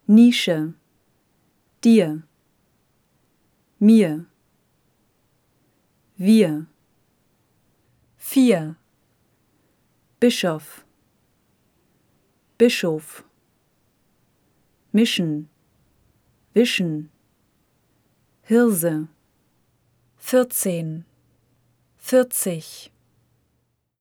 Nische, dir, mir, wir, 4, Bischof, Bischof, mischen, wischen, Hirse, 14, 40,